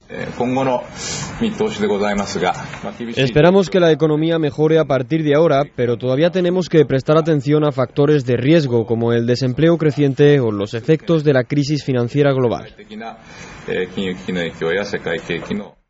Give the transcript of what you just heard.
Esperamos que la economía mejore a partir de ahora, pero todavía tenemos que prestar atención a factores de riesgo como el desempleo creciente o los efectos de la crisis financiera global.